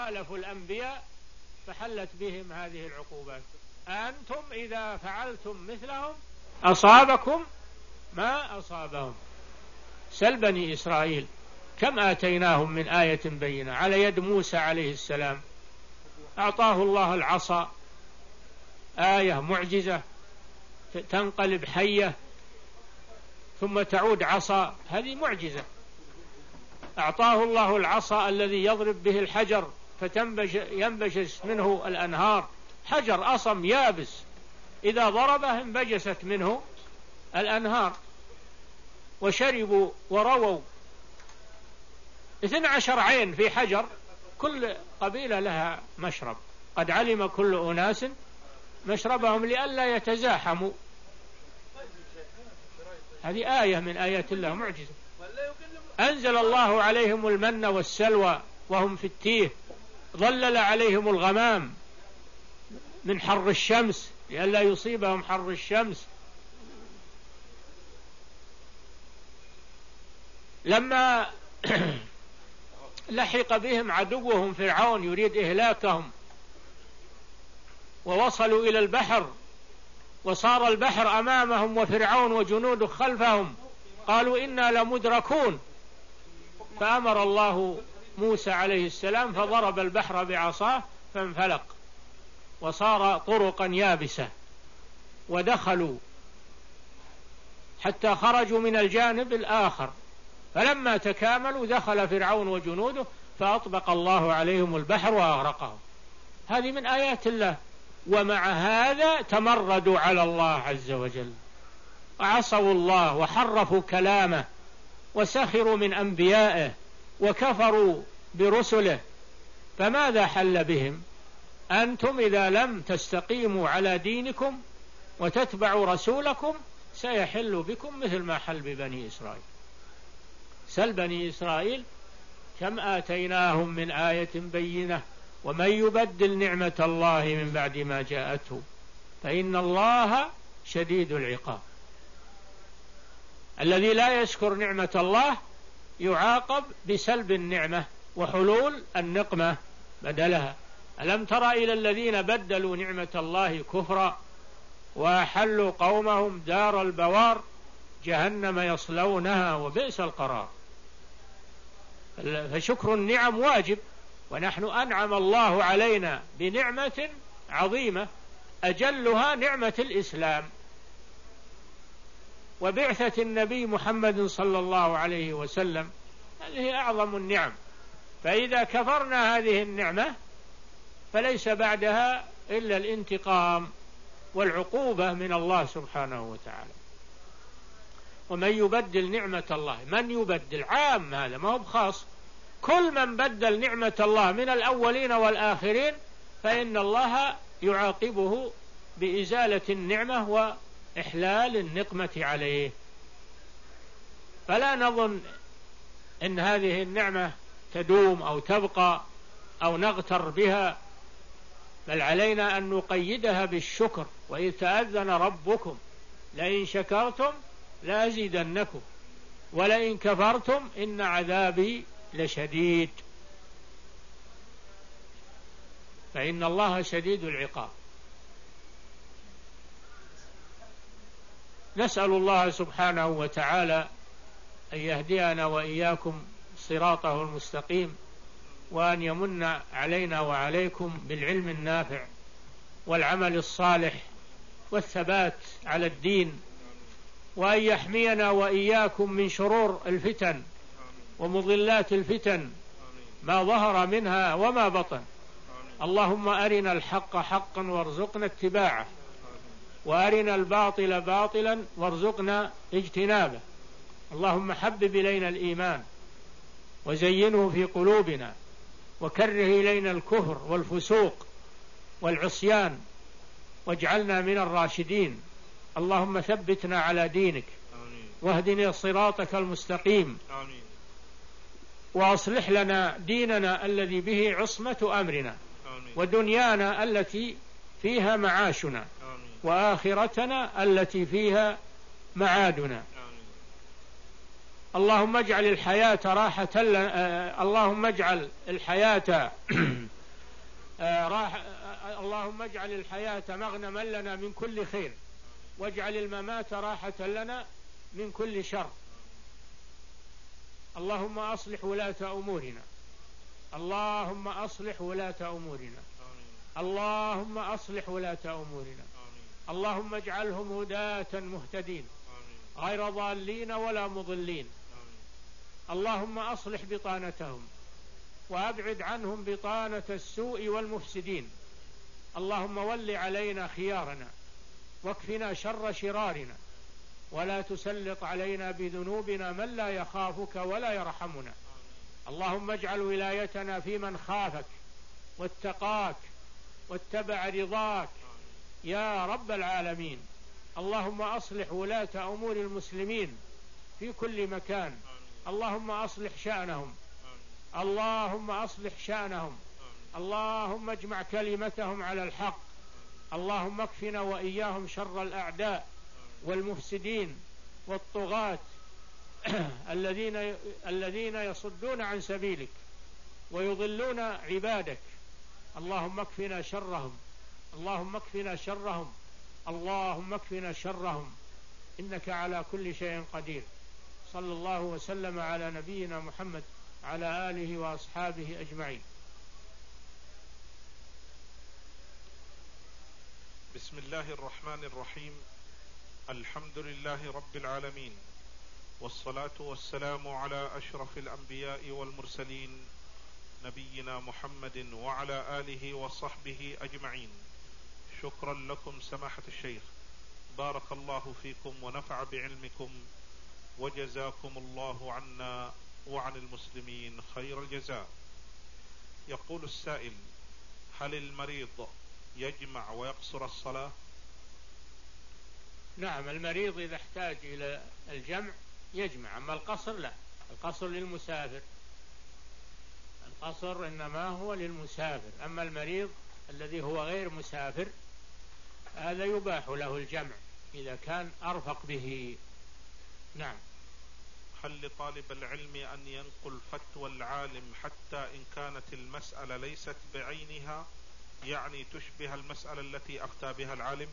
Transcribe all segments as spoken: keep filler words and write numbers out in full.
خالفوا الأنبياء فحلت بهم هذه العقوبات. أنتم إذا فعلتم مثلهم أصابكم ما أصابهم. سل بني إسرائيل كم آتيناهم من آية بينة على يد موسى عليه السلام، أعطاه الله العصا، آية معجزة تنقلب حية ثم تعود عصا، هذه معجزة. أعطاه الله العصا الذي يضرب به الحجر فينبجس منه الأنهار، حجر أصم يابس إذا ضربه انبجست منه الأنهار، وشربوا ورووا. اثنى عشر عين في حجر، كل قبيلة لها مشرب، قد علم كل أناس مشربهم لئلا يتزاحموا. هذه آية من آيات الله معجزة. أنزل الله عليهم المن والسلوى وهم في التيه، ظلل عليهم الغمام من حر الشمس لئلا يصيبهم حر الشمس. لما لحق بهم عدوهم فرعون يريد إهلاكهم ووصلوا إلى البحر وصار البحر أمامهم وفرعون وجنوده خلفهم، قالوا إنا لمدركون، فأمر الله موسى عليه السلام فضرب البحر بعصاه فانفلق وصار طرقا يابسة، ودخلوا حتى خرجوا من الجانب الآخر، فلما تكاملوا دخل فرعون وجنوده فأطبق الله عليهم البحر وأغرقهم. هذه من آيات الله. ومع هذا تمردوا على الله عز وجل وعصوا الله وحرفوا كلامه وسخروا من أنبيائه وكفروا برسله، فماذا حل بهم؟ أنتم إذا لم تستقيموا على دينكم وتتبعوا رسولكم سيحل بكم مثل ما حل ببني إسرائيل. سل بني إسرائيل كم آتيناهم من آية بينة ومن يبدل نعمة الله من بعد ما جاءته فإن الله شديد العقاب. الذي لا يشكر نعمة الله يعاقب بسلب النعمة وحلول النقمة بدلها. ألم تر إلى الذين بدلوا نعمة الله كفرا وأحلوا قومهم دار البوار جهنم يصلونها وبئس القرار. فشكر النعم واجب، ونحن أنعم الله علينا بنعمة عظيمة أجلها نعمة الإسلام وبعثة النبي محمد صلى الله عليه وسلم، هذه أعظم النعم. فإذا كفرنا هذه النعمة فليس بعدها إلا الانتقام والعقوبة من الله سبحانه وتعالى. ومن يبدل نعمة الله، من يبدل عام، هذا ما هو بخاص، كل من بدل نعمة الله من الأولين والآخرين فإن الله يعاقبه بإزالة النعمة وإحلال النقمة عليه. فلا نظن أن هذه النعمة تدوم أو تبقى أو نغتر بها، بل علينا أن نقيدها بالشكر. وإذ تأذن ربكم لئن شكرتم لأزيدنكم ولئن كفرتم إن عذابي لشديد. فإن الله شديد العقاب. نسأل الله سبحانه وتعالى أن يهدينا وإياكم صراطه المستقيم، وأن يمن علينا وعليكم بالعلم النافع والعمل الصالح والثبات على الدين، وأن يحمينا وإياكم من شرور الفتن ومضلات الفتن ما ظهر منها وما بطن. اللهم أرنا الحق حقا وارزقنا اتباعه، وأرنا الباطل باطلا وارزقنا اجتنابه. اللهم حبب إلينا الإيمان وزينه في قلوبنا، وكره إلينا الكفر والفسوق والعصيان، واجعلنا من الراشدين. اللهم ثبتنا على دينك واهدنا صراطك المستقيم، وأصلح لنا ديننا الذي به عصمة أمرنا، ودنيانا التي فيها معاشنا، وآخرتنا التي فيها معادنا. اللهم اجعل الحياة راحة لنا، اللهم اجعل الحياة راح اللهم اجعل الحياة مغنما لنا من كل خير، واجعل الممات راحة لنا من كل شر. اللهم أصلح ولاة أمورنا، اللهم أصلح ولاة أمورنا، اللهم أصلح ولاة أمورنا، اللهم اجعلهم هداة مهتدين غير ضالين ولا مضلين. اللهم أصلح بطانتهم وأبعد عنهم بطانة السوء والمفسدين. اللهم ول علينا خيارنا واكفنا شر شرارنا، ولا تسلط علينا بذنوبنا من لا يخافك ولا يرحمنا. اللهم اجعل ولايتنا في من خافك واتقاك واتبع رضاك يا رب العالمين. اللهم أصلح ولاة أمور المسلمين في كل مكان، اللهم أصلح شأنهم، اللهم أصلح شأنهم، اللهم اجمع كلمتهم على الحق. اللهم اكفنا وإياهم شر الأعداء والمفسدين والطغاة الذين الذين يصدون عن سبيلك ويضلون عبادك. اللهم اكفنا شرهم، اللهم اكفنا شرهم، اللهم اكفنا شرهم، إنك على كل شيء قدير. صلى الله وسلم على نبينا محمد على آله وأصحابه أجمعين. بسم الله الرحمن الرحيم. الحمد لله رب العالمين، والصلاة والسلام على أشرف الأنبياء والمرسلين نبينا محمد وعلى آله وصحبه أجمعين. شكرا لكم سماحة الشيخ، بارك الله فيكم ونفع بعلمكم، وجزاكم الله عنا وعن المسلمين خير الجزاء. يقول السائل: هل المريض يجمع ويقصر الصلاة؟ نعم، المريض إذا احتاج إلى الجمع يجمع، أما القصر لا، القصر للمسافر، القصر إنما هو للمسافر، أما المريض الذي هو غير مسافر هذا يباح له الجمع إذا كان أرفق به. نعم. هل لطالب العلم أن ينقل فتوى العالم حتى إن كانت المسألة ليست بعينها، يعني تشبه المسألة التي أفتى بها العالم؟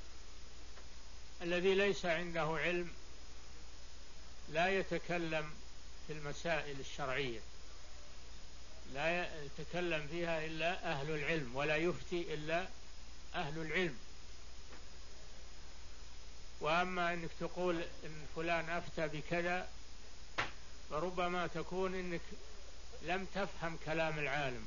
الذي ليس عنده علم لا يتكلم في المسائل الشرعية، لا يتكلم فيها إلا أهل العلم، ولا يفتي إلا أهل العلم. وأما أنك تقول إن فلان أفتى بكذا فربما تكون إنك لم تفهم كلام العالم.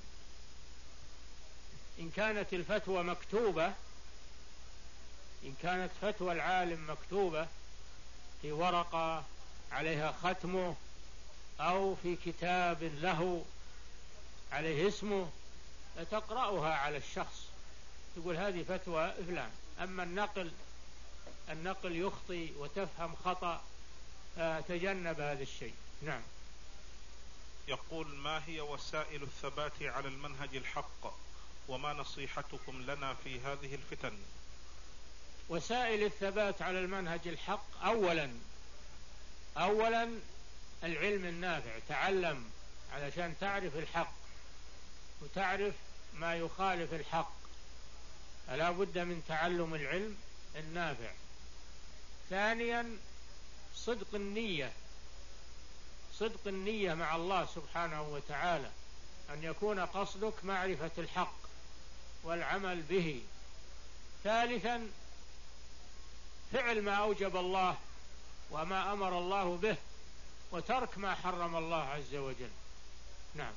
إن كانت الفتوى مكتوبة، إن كانت فتوى العالم مكتوبة في ورقة عليها ختمه أو في كتاب له عليه اسمه فتقرأها على الشخص تقول هذه فتوى فلان. أما النقل النقل يخطي وتفهم خطأ، فتجنب هذا الشيء. نعم. يقول: ما هي وسائل الثبات على المنهج الحق، وما نصيحتكم لنا في هذه الفتن؟ وسائل الثبات على المنهج الحق: أولا أولا العلم النافع، تعلم علشان تعرف الحق وتعرف ما يخالف الحق، فلا بد من تعلم العلم النافع. ثانيا صدق النية، صدق النية مع الله سبحانه وتعالى، أن يكون قصدك معرفة الحق والعمل به. ثالثا فعل ما أوجب الله وما أمر الله به، وترك ما حرم الله عز وجل. نعم.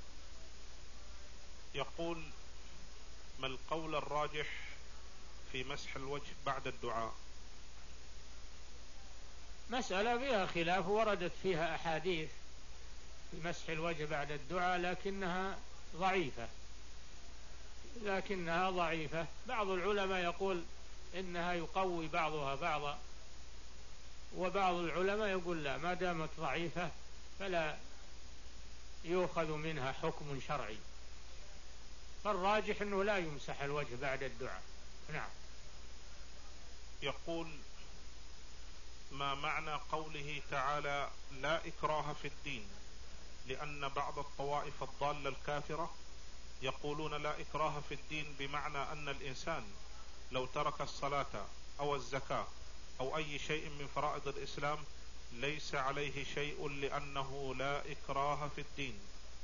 يقول: ما القول الراجح في مسح الوجه بعد الدعاء؟ مسألة فيها خلاف، وردت فيها أحاديث في مسح الوجه بعد الدعاء لكنها ضعيفة لكنها ضعيفة بعض العلماء يقول إنها يقوي بعضها بعضا، وبعض العلماء يقول لا، ما دامت ضعيفة فلا يؤخذ منها حكم شرعي، فالراجح أنه لا يمسح الوجه بعد الدعاء. نعم. يقول: ما معنى قوله تعالى لا إكراه في الدين؟ لأن بعض الطوائف الضالة الكافرة يقولون لا إكراه في الدين بمعنى أن الإنسان لو ترك الصلاة أو الزكاة أو أي شيء من فرائض الإسلام ليس عليه شيء لأنه لا إكراه في الدين.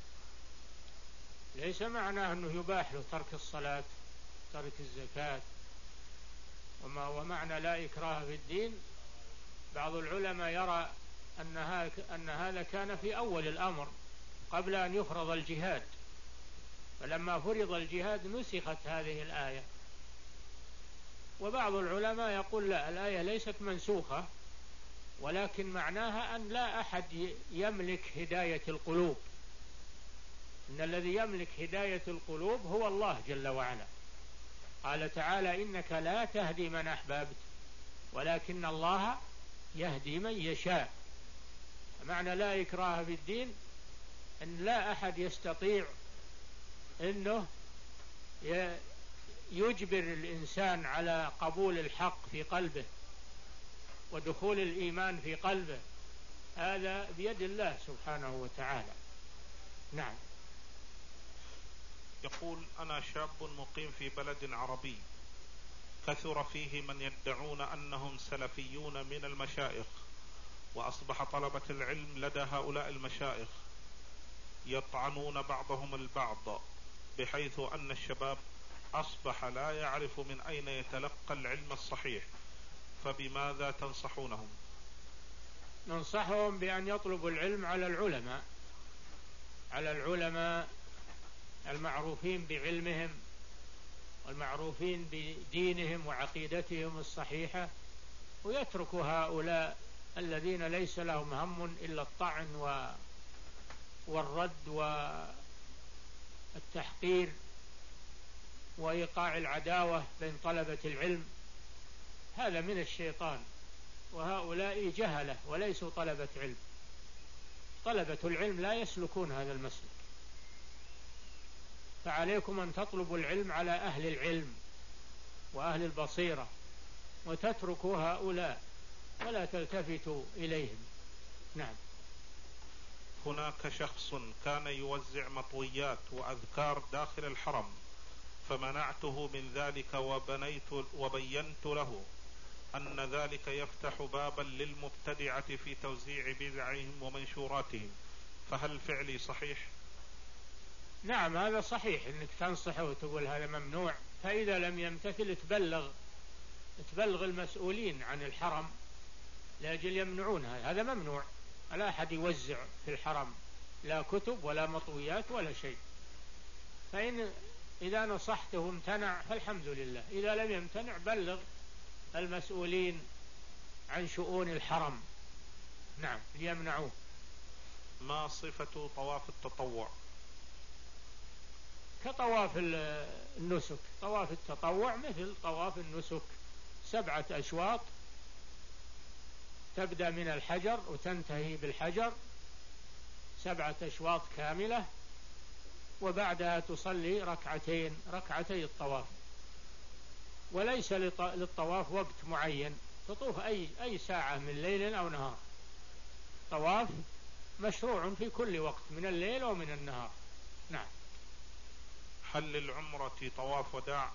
ليس معناه أنه يباح له ترك الصلاة ترك الزكاة. وما ومعنى لا إكراه في الدين، بعض العلماء يرى أن أن هذا كان في أول الأمر قبل أن يفرض الجهاد، فلما فرض الجهاد نسخت هذه الآية. وبعض العلماء يقول لا، الآية ليست منسوخة، ولكن معناها أن لا أحد يملك هداية القلوب، إن الذي يملك هداية القلوب هو الله جل وعلا. قال تعالى إنك لا تهدي من أحببت ولكن الله يهدي من يشاء. معنى لا إكراه في الدين أن لا أحد يستطيع أنه يجبر الإنسان على قبول الحق في قلبه ودخول الإيمان في قلبه، هذا بيد الله سبحانه وتعالى. نعم. يقول أنا شاب مقيم في بلد عربي كثر فيه من يدعون أنهم سلفيون من المشايخ، وأصبح طلبة العلم لدى هؤلاء المشايخ يطعنون بعضهم البعض، بحيث أن الشباب أصبح لا يعرف من أين يتلقى العلم الصحيح، فبماذا تنصحونهم؟ ننصحهم بأن يطلبوا العلم على العلماء على العلماء المعروفين بعلمهم والمعروفين بدينهم وعقيدتهم الصحيحة، ويتركوا هؤلاء الذين ليس لهم هم إلا الطعن والرد والتحقير وإيقاع العداوة بين طلبة العلم. هذا من الشيطان، وهؤلاء جهلة وليسوا طلبة علم. طلبة العلم لا يسلكون هذا المسلك، فعليكم أن تطلبوا العلم على أهل العلم وأهل البصيرة، وتتركوا هؤلاء ولا تلتفتوا إليهم. نعم. هناك شخص كان يوزع مطويات وأذكار داخل الحرم، فمنعته من ذلك وبنيت وبينت له أن ذلك يفتح بابا للمبتدعة في توزيع بدعهم ومنشوراتهم، فهل فعلي صحيح؟ نعم، هذا صحيح انك تنصحه وتقول هذا ممنوع، فإذا لم يمتثل تبلغ تبلغ المسؤولين عن الحرم لأجل يمنعونها. هذا ممنوع، لا أحد يوزع في الحرم لا كتب ولا مطويات ولا شيء. فإن إذا نصحته امتنع فالحمد لله، إذا لم يمتنع بلغ المسؤولين عن شؤون الحرم نعم ليمنعوه. ما صفة طواف التطوع؟ كطواف النسك. طواف التطوع مثل طواف النسك، سبعة أشواط، تبدأ من الحجر وتنتهي بالحجر، سبعة أشواط كاملة، وبعدها تصلي ركعتين ركعتي الطواف. وليس للطواف وقت معين، تطوف أي أي ساعة من ليل أو نهار. طواف مشروع في كل وقت من الليل ومن النهار. نعم. هل للعمرة طواف وداع؟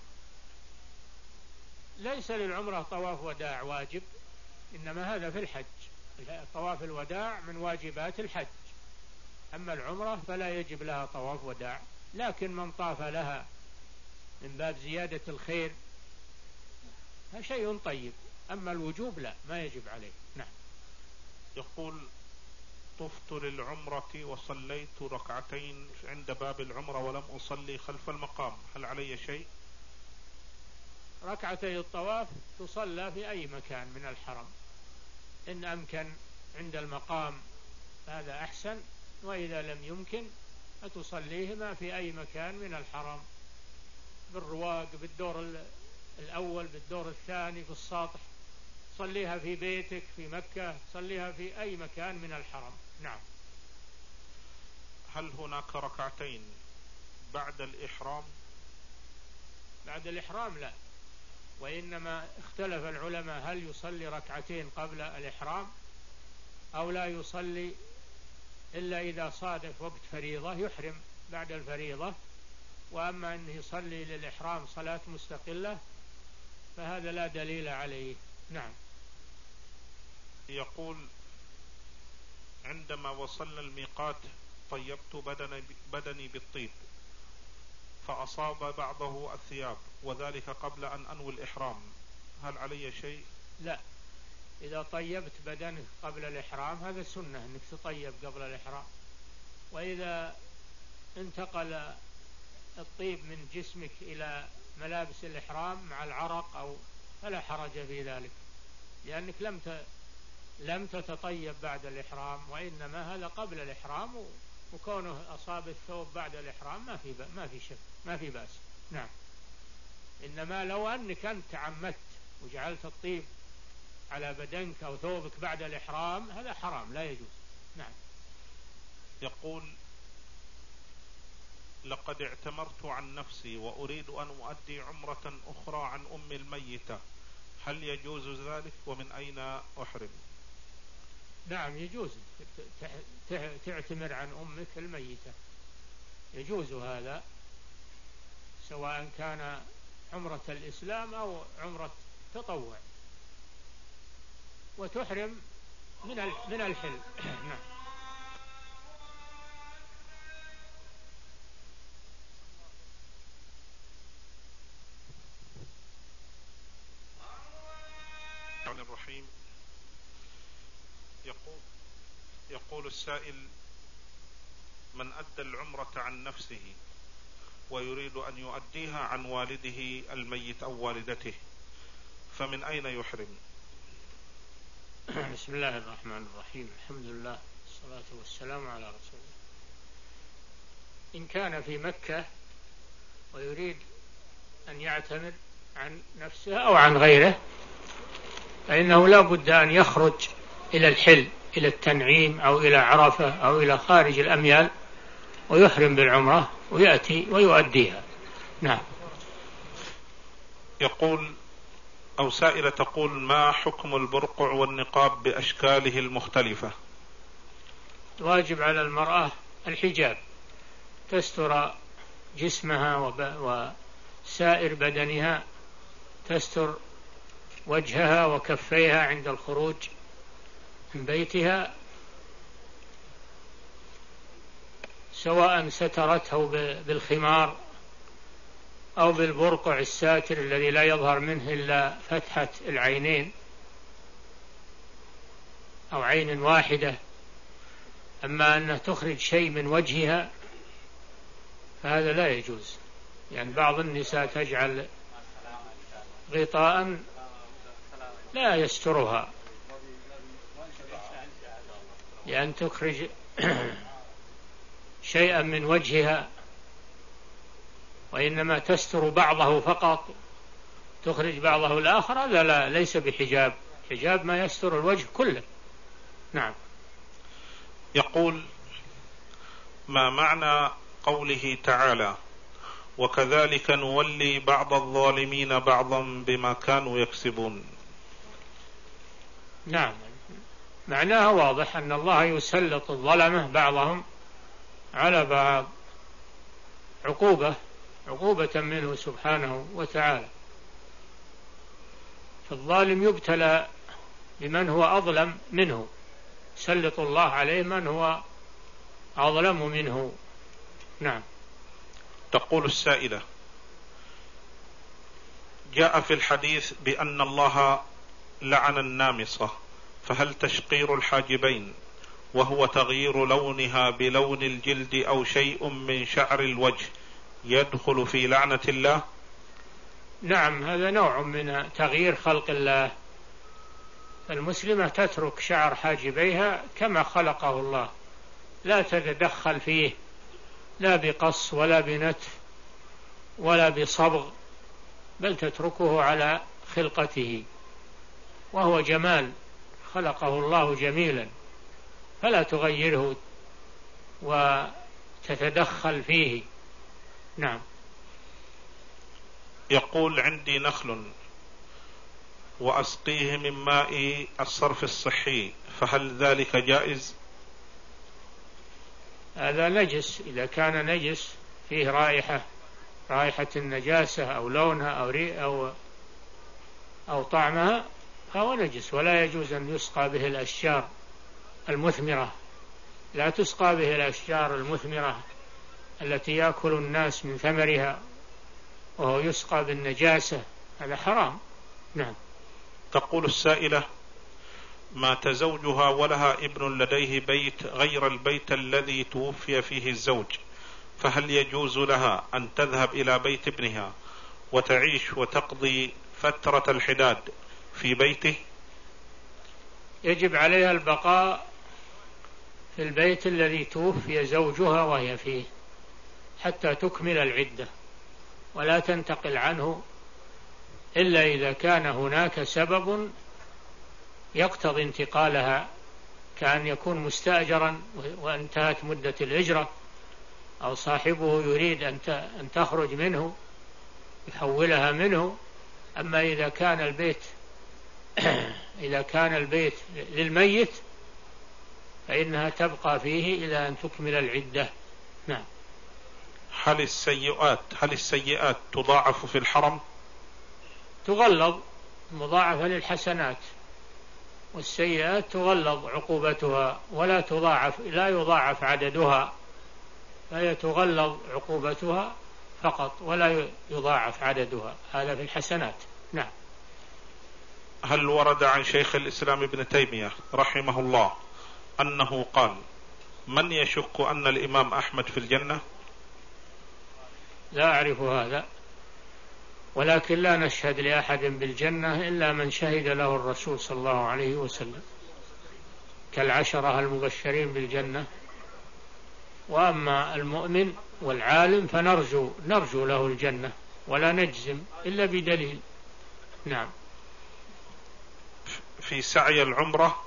ليس للعمرة طواف وداع واجب، إنما هذا في الحج. طواف الوداع من واجبات الحج، أما العمرة فلا يجب لها طواف وداع، لكن من طاف لها من باب زيادة الخير شيء طيب، أما الوجوب لا، ما يجب عليه. نعم. يقول طفت للعمرة وصليت ركعتين عند باب العمرة ولم أصلي خلف المقام، هل علي شيء؟ ركعتي الطواف تصلى في أي مكان من الحرم، إن أمكن عند المقام هذا أحسن، وإذا لم يمكن فتصليهما في أي مكان من الحرم، بالرواق، بالدور الأول، بالدور الثاني، بالسطح. صليها في بيتك في مكة، صليها في أي مكان من الحرم. نعم. هل هناك ركعتين بعد الإحرام؟ بعد الإحرام لا، وإنما اختلف العلماء هل يصلي ركعتين قبل الإحرام أو لا يصلي إلا إذا صادف وقت فريضة يحرم بعد الفريضة، وأما أنه يصلي للإحرام صلاة مستقلة فهذا لا دليل عليه. نعم. يقول: عندما وصلنا الميقات طيبت بدني, بدني بالطيب فأصاب بعضه الثياب وذلك قبل أن أنوي الإحرام، هل علي شيء؟ لا، إذا طيبت بدنك قبل الإحرام هذا سنة أنك تطيب قبل الإحرام، وإذا انتقل الطيب من جسمك إلى ملابس الإحرام مع العرق أو فلا حرج في ذلك، لأنك لم لم تتطيب بعد الإحرام، وإنما هذا قبل الإحرام، وكونه أصاب الثوب بعد الإحرام ما في ما في شك ما في بأس. نعم. إنما لو أنك أنت تعمدت وجعلت الطيب على بدنك أو ثوبك بعد الإحرام هذا حرام لا يجوز. نعم. يقول: لقد اعتمرت عن نفسي وأريد أن أؤدي عمرة أخرى عن أم الميتة، هل يجوز ذلك ومن أين أحرم؟ نعم يجوز تعتمر عن أمك الميتة، يجوز هذا سواء كان عمرة الإسلام أو عمرة تطوع، وتحرم من من الحل. نعم. الرحيم. يقول يقول السائل: من أدى العمرة عن نفسه ويريد أن يؤديها عن والده الميت أو والدته فمن أين يحرم؟ بسم الله الرحمن الرحيم، الحمد لله والصلاة والسلام على رسول الله. إن كان في مكة ويريد أن يعتمر عن نفسه أو عن غيره فإنه لا بد أن يخرج إلى الحل، إلى التنعيم أو إلى عرفة أو إلى خارج الأميال ويحرم بالعمرة ويأتي ويؤديها. نعم. يقول أو سائلة تقول: ما حكم البرقع والنقاب بأشكاله المختلفة؟ واجب على المرأة الحجاب، تستر جسمها وسائر بدنها، تستر وجهها وكفيها عند الخروج من بيتها، سواء سترته بالخمار أو بالبرقع الساتر الذي لا يظهر منه إلا فتحة العينين أو عين واحدة. أما أنها تخرج شيء من وجهها فهذا لا يجوز، يعني بعض النساء تجعل غطاء لا يسترها لأن تخرج شيئا من وجهها، وإنما تستر بعضه فقط تخرج بعضه الآخر، هذا لا ليس بحجاب، حجاب ما يستر الوجه كله. نعم. يقول: ما معنى قوله تعالى: وكذلك نولي بعض الظالمين بعضا بما كانوا يكسبون؟ نعم، معناها واضح أن الله يسلط الظلمة بعضهم على بعض عقوبة عقوبة منه سبحانه وتعالى، فالظالم يبتلى بمن هو أظلم منه، سلط الله عليه من هو أظلم منه. نعم. تقول السائلة: جاء في الحديث بأن الله لعن النامصة، فهل تشقير الحاجبين وهو تغيير لونها بلون الجلد أو شيء من شعر الوجه يدخل في لعنة الله؟ نعم، هذا نوع من تغيير خلق الله. المسلمة تترك شعر حاجبيها كما خلقه الله، لا تتدخل فيه لا بقص ولا بنتف ولا بصبغ، بل تتركه على خلقته، وهو جمال خلقه الله جميلا، فلا تغيره وتتدخل فيه. نعم. يقول: عندي نخل وأسقيه من ماء الصرف الصحي، فهل ذلك جائز؟ هذا نجس، إذا كان نجس فيه رائحة رائحة النجاسة أو لونها أو ريء أو أو طعمها فهو نجس، ولا يجوز أن يسقى به الأشجار المثمرة، لا تسقى به الأشجار المثمرة التي يأكل الناس من ثمرها وهو يسقى بالنجاسة، هذا حرام. نعم. تقول السائلة: مات زوجها ولها ابن لديه بيت غير البيت الذي توفي فيه الزوج، فهل يجوز لها أن تذهب إلى بيت ابنها وتعيش وتقضي فترة الحداد في بيته؟ يجب عليها البقاء في البيت الذي توفي زوجها وهي فيه حتى تكمل العدة، ولا تنتقل عنه إلا إذا كان هناك سبب يقتضي انتقالها، كأن يكون مستأجرا وانتهت مدة الهجرة، أو صاحبه يريد أن تخرج منه يحولها منه. أما إذا كان البيت إذا كان البيت للميت فإنها تبقى فيه إلى أن تكمل العدة. نعم. هل السيئات هل السيئات تضاعف في الحرم؟ تغلظ، مضاعفة للحسنات، والسيئات تغلظ عقوبتها ولا تضاعف، لا يضاعف عددها، فهي تغلظ عقوبتها فقط ولا يضاعف عددها، هذا في الحسنات. نعم. هل ورد عن شيخ الإسلام ابن تيمية رحمه الله أنه قال: من يشك أن الإمام أحمد في الجنة؟ لا أعرف هذا، ولكن لا نشهد لأحد بالجنة إلا من شهد له الرسول صلى الله عليه وسلم كالعشرة المبشرين بالجنة. وأما المؤمن والعالم فنرجو نرجو له الجنة ولا نجزم إلا بدليل. نعم. في سعي العمرة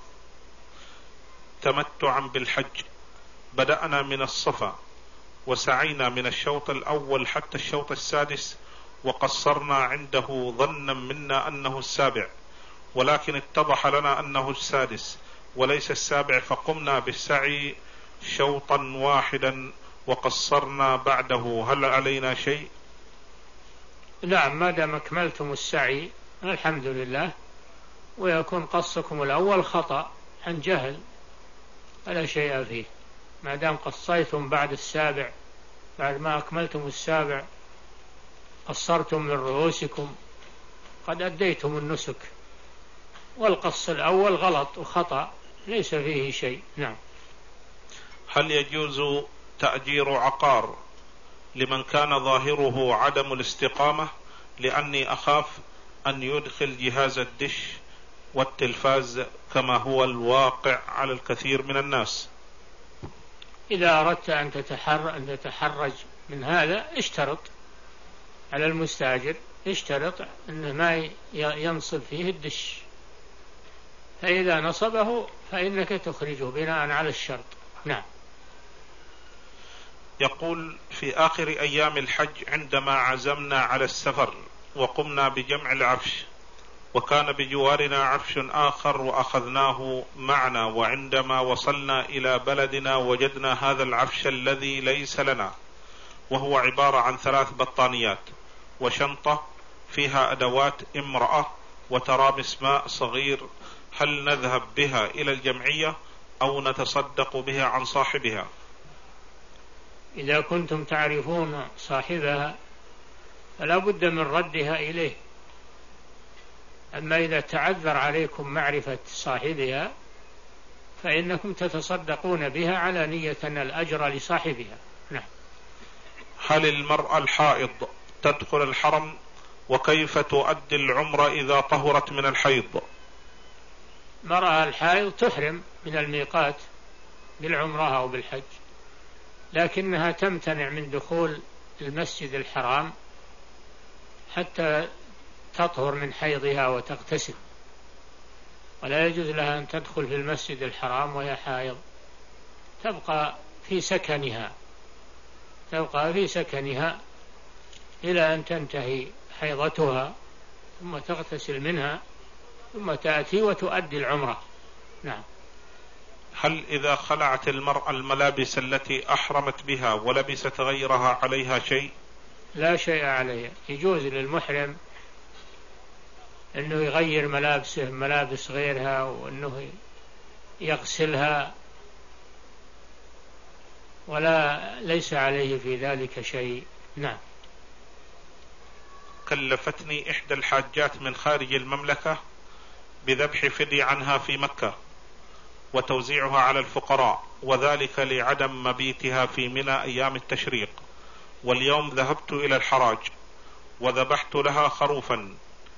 تمتعا بالحج بدأنا من الصفا وسعينا من الشوط الأول حتى الشوط السادس، وقصرنا عنده ظنا منا أنه السابع، ولكن اتضح لنا أنه السادس وليس السابع، فقمنا بالسعي شوطا واحدا وقصرنا بعده، هل علينا شيء؟ نعم، ما دام أكملتم السعي الحمد لله، ويكون قصكم الأول خطأ عن جهل فلا شيء فيه، ما دام قصيتم بعد السابع، بعد ما أكملتم السابع قصرتم من رؤوسكم قد أديتم النسك، والقص الأول غلط وخطأ ليس فيه شيء. نعم. هل يجوز تأجير عقار لمن كان ظاهره عدم الاستقامة، لأني أخاف أن يدخل جهاز الدش والتلفاز كما هو الواقع على الكثير من الناس؟ إذا أردت أن تتحر أن تتحرج من هذا اشترط على المستأجر، اشترط أنه ما ينصب فيه الدش، فإذا نصبه فإنك تخرجه بناء على الشرط. نعم. يقول: في آخر أيام الحج عندما عزمنا على السفر وقمنا بجمع العفش، وكان بجوارنا عفش آخر وأخذناه معنا، وعندما وصلنا إلى بلدنا وجدنا هذا العفش الذي ليس لنا، وهو عبارة عن ثلاث بطانيات وشنطة فيها أدوات امرأة وترامس ماء صغير، هل نذهب بها إلى الجمعية أو نتصدق بها عن صاحبها؟ إذا كنتم تعرفون صاحبها فلا بد من ردها إليه، أما إذا تعذر عليكم معرفة صاحبها فإنكم تتصدقون بها على نية أن الأجر لصاحبها. نعم. هل المرأة الحائض تدخل الحرم، وكيف تؤدي العمرة إذا طهرت من الحيض؟ المرأة الحائض تحرم من الميقات بالعمرة أو بالحج، لكنها تمتنع من دخول المسجد الحرام حتى تطهر من حيضها وتغتسل، ولا يجوز لها أن تدخل في المسجد الحرام وهي حائض، تبقى في سكنها تبقى في سكنها إلى أن تنتهي حيضتها ثم تغتسل منها ثم تأتي وتؤدي العمرة. نعم. هل إذا خلعت المرأة الملابس التي أحرمت بها ولبست غيرها عليها شيء؟ لا شيء عليها. يجوز للمحرم أنه يغير ملابسه ملابس غيرها، وأنه يغسلها، ولا ليس عليه في ذلك شيء. نعم. كلفتني إحدى الحاجات من خارج المملكة بذبح فدية عنها في مكة وتوزيعها على الفقراء، وذلك لعدم مبيتها في منى أيام التشريق، واليوم ذهبت إلى الحراج وذبحت لها خروفا،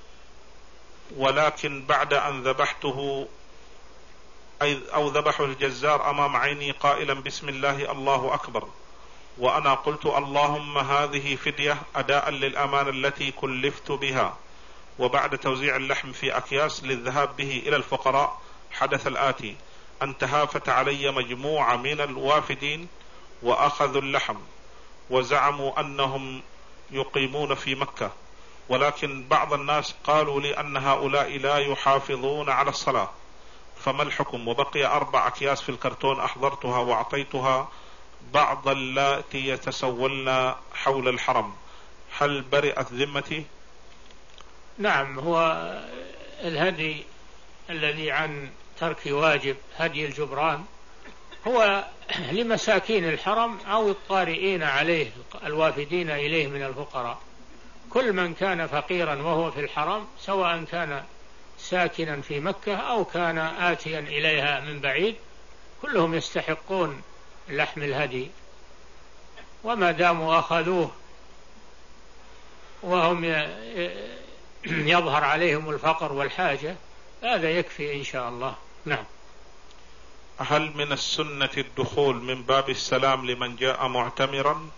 ولكن بعد أن ذبحته أو ذبحه الجزار أمام عيني قائلا بسم الله الله أكبر، وأنا قلت اللهم هذه فدية أداء للأمانة التي كلفت بها. وبعد توزيع اللحم في أكياس للذهاب به إلى الفقراء حدث الآتي: أن تهافت علي مجموعة من الوافدين وأخذوا اللحم وزعموا أنهم يقيمون في مكة، ولكن بعض الناس قالوا لي أن هؤلاء لا يحافظون على الصلاة، فما الحكم؟ وبقي أربع أكياس في الكرتون أحضرتها وأعطيتها بعض اللاتي يتسولن حول الحرم، هل برئت ذمتي؟ نعم. هو الهدي الذي عن ترك واجب هدي الجبران هو لمساكين الحرم أو الطارئين عليه الوافدين إليه من الفقراء. كل من كان فقيرا وهو في الحرم، سواء كان ساكنا في مكة أو كان آتيا إليها من بعيد، كلهم يستحقون لحم الهدي، وما داموا أخذوه وهم يظهر عليهم الفقر والحاجة هذا يكفي إن شاء الله. نعم. هل من السنة الدخول من باب السلام لمن جاء معتمرا؟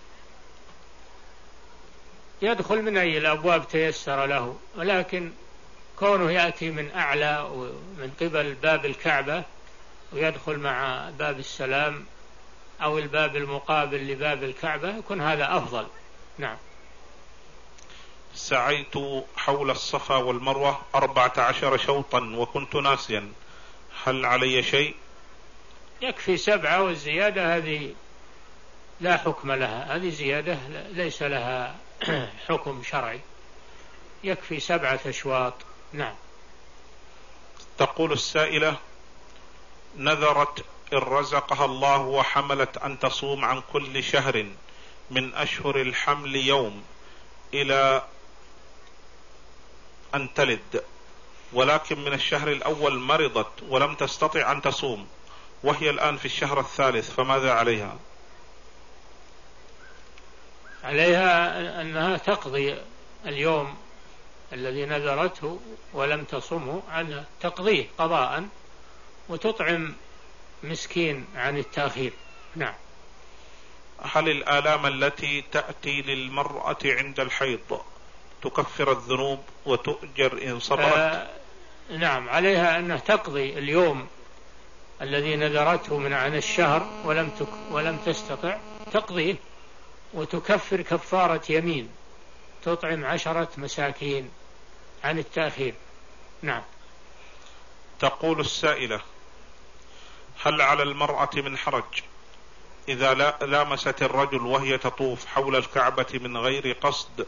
يدخل من أي الأبواب تيسر له، ولكن كونه يأتي من أعلى ومن قبل باب الكعبة ويدخل مع باب السلام أو الباب المقابل لباب الكعبة يكون هذا أفضل. نعم. سعيت حول الصفا والمروة أربعة عشر شوطا وكنت ناسيا، هل علي شيء؟ يكفي سبعة، والزيادة هذه لا حكم لها، هذه زيادة ليس لها حكم شرعي، يكفي سبعة أشواط. نعم. تقول السائلة: نذرت إن رزقها الله وحملت أن تصوم عن كل شهر من أشهر الحمل يوم إلى أن تلد، ولكن من الشهر الأول مرضت ولم تستطع أن تصوم، وهي الآن في الشهر الثالث، فماذا عليها؟ عليها أنها تقضي اليوم الذي نذرته ولم تصمه، عنها تقضيه قضاء وتطعم مسكين عن التأخير. نعم. هل الآلام التي تأتي للمرأة عند الحيض تكفر الذنوب وتؤجر إن صبرت؟ آه نعم، عليها أنها تقضي اليوم الذي نذرته من عن الشهر ولم تك ولم تستطع تقضيه، وتكفر كفارة يمين، تطعم عشرة مساكين عن التأخير. نعم. تقول السائلة: هل على المرأة من حرج إذا لا لامست الرجل وهي تطوف حول الكعبة من غير قصد؟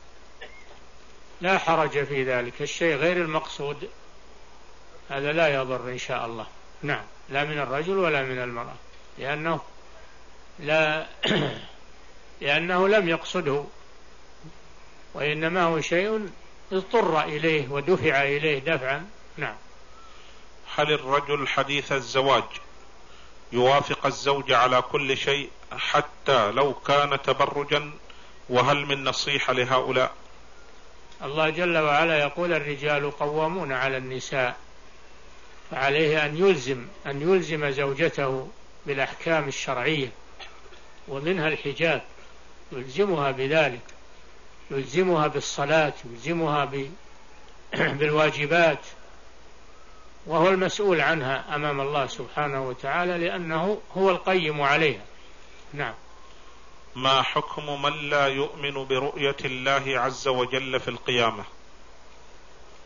لا حرج في ذلك، الشيء غير المقصود هذا لا يضر إن شاء الله. نعم، لا من الرجل ولا من المرأة، لأنه لا لأنه لم يقصده، وإنما هو شيء اضطر إليه ودفع إليه دفعا. نعم. هل الرجل حديث الزواج يوافق الزوجة على كل شيء حتى لو كان تبرجا؟ وهل من نصيحة لهؤلاء؟ الله جل وعلا يقول: الرجال قوامون على النساء، فعليه أن يلزم أن يلزم زوجته بالأحكام الشرعية، ومنها الحجاب، يلزمها بذلك، يلزمها بالصلاة، يلزمها بالواجبات، وهو المسؤول عنها أمام الله سبحانه وتعالى، لأنه هو القيم عليها. نعم. ما حكم من لا يؤمن برؤية الله عز وجل في القيامة؟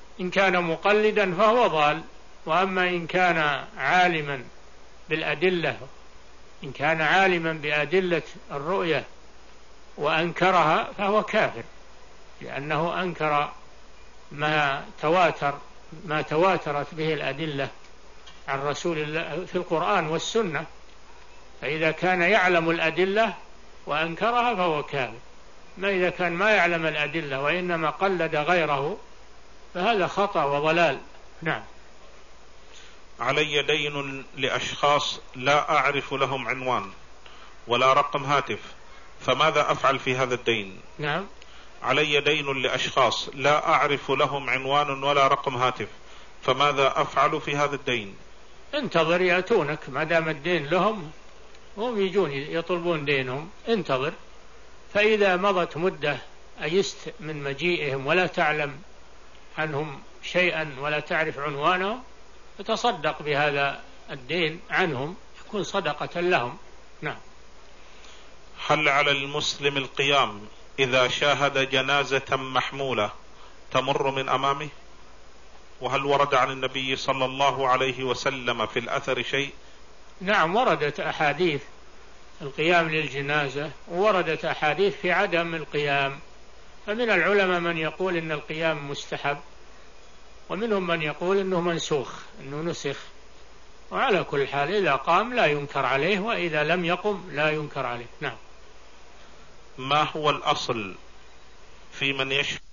إن كان مقلدا فهو ضال. وأما إن كان عالما بالأدلة، إن كان عالما بأدلة الرؤية وأنكرها فهو كافر، لأنه أنكر ما تواتر ما تواترت به الأدلة عن رسول الله في القرآن والسنة. فإذا كان يعلم الأدلة وأنكرها فهو كافر. ما إذا كان ما يعلم الأدلة وإنما قلد غيره فهذا خطأ وضلال. نعم. علي دين لأشخاص لا أعرف لهم عنوان ولا رقم هاتف، فماذا أفعل في هذا الدين؟ نعم. علي دين لأشخاص لا أعرف لهم عنوان ولا رقم هاتف، فماذا أفعل في هذا الدين؟ انتظر يأتونك، ما دام الدين لهم هم يجون يطلبون دينهم، انتظر. فإذا مضت مدة أيست من مجيئهم ولا تعلم عنهم شيئا ولا تعرف عنوانهم فتصدق بهذا الدين عنهم، يكون صدقة لهم. نعم. هل على المسلم القيام إذا شاهد جنازة محمولة تمر من أمامه؟ وهل ورد عن النبي صلى الله عليه وسلم في الأثر شيء؟ نعم، وردت أحاديث القيام للجنازة، ووردت أحاديث في عدم القيام. فمن العلماء من يقول إن القيام مستحب، ومنهم من يقول إنه منسوخ، إنه نسخ. وعلى كل حال إذا قام لا ينكر عليه، وإذا لم يقم لا ينكر عليه. نعم. ما هو الأصل في من يشهد